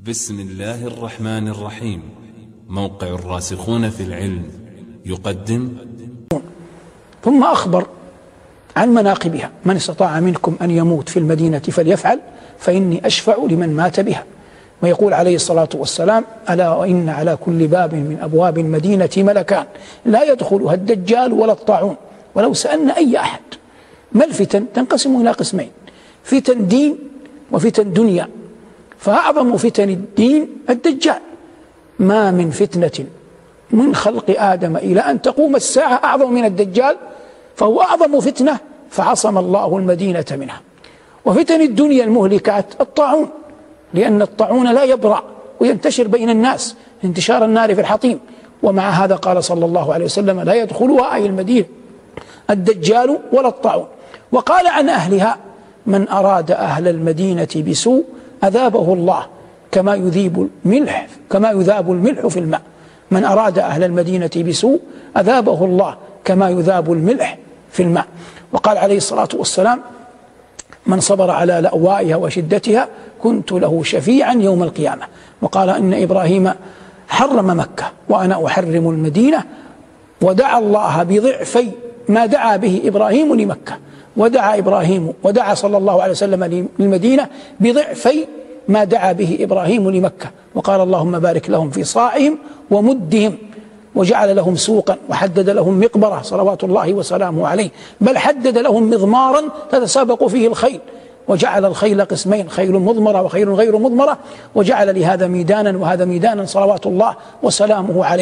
بسم الله الرحمن الرحيم. موقع الراسخون في العلم يقدم. ثم أخبر عن مناقبها: من استطاع منكم أن يموت في المدينة فليفعل فإني أشفع لمن مات بها. ويقول عليه الصلاة والسلام: ألا وإن على كل باب من أبواب المدينة ملكان لا يدخلها الدجال ولا الطاعون. ولو سألنا أي أحد ما الفتن تنقسم إلى قسمين: فتن دين وفتن دنيا. فأعظم فتن الدين الدجال. ما من فتنة من خلق آدم إلى أن تقوم الساعة أعظم من الدجال، فهو أعظم فتنة فعصم الله المدينة منها. وفتن الدنيا المهلكات الطاعون، لأن الطاعون لا يبرأ وينتشر بين الناس انتشار النار في الحطيم. ومع هذا قال صلى الله عليه وسلم: لا يدخلها أي المدينة الدجال ولا الطاعون. وقال عن أهلها: من أراد أهل المدينة بسوء أذابه الله كما يذاب الملح في الماء. من أراد أهل المدينة بسوء أذابه الله كما يذاب الملح في الماء. وقال عليه الصلاة والسلام: من صبر على لأوائها وشدتها كنت له شفيعا يوم القيامة. وقال: إن إبراهيم حرم مكة وأنا أحرم المدينة، ودعا الله بضعفي ما دعا به إبراهيم لمكة. ودعا صلى الله عليه وسلم للمدينة بضعفي ما دعا به إبراهيم لمكة. وقال: اللهم بارك لهم في صاعهم ومدهم. وجعل لهم سوقا وحدد لهم مقبرة صلوات الله وسلامه عليه، بل حدد لهم مضمارا تتسابق فيه الخيل. وجعل الخيل قسمين: خيل مضمرة وخيل غير مضمرة. وجعل لهذا ميدانا وهذا ميدانا صلوات الله وسلامه عليه.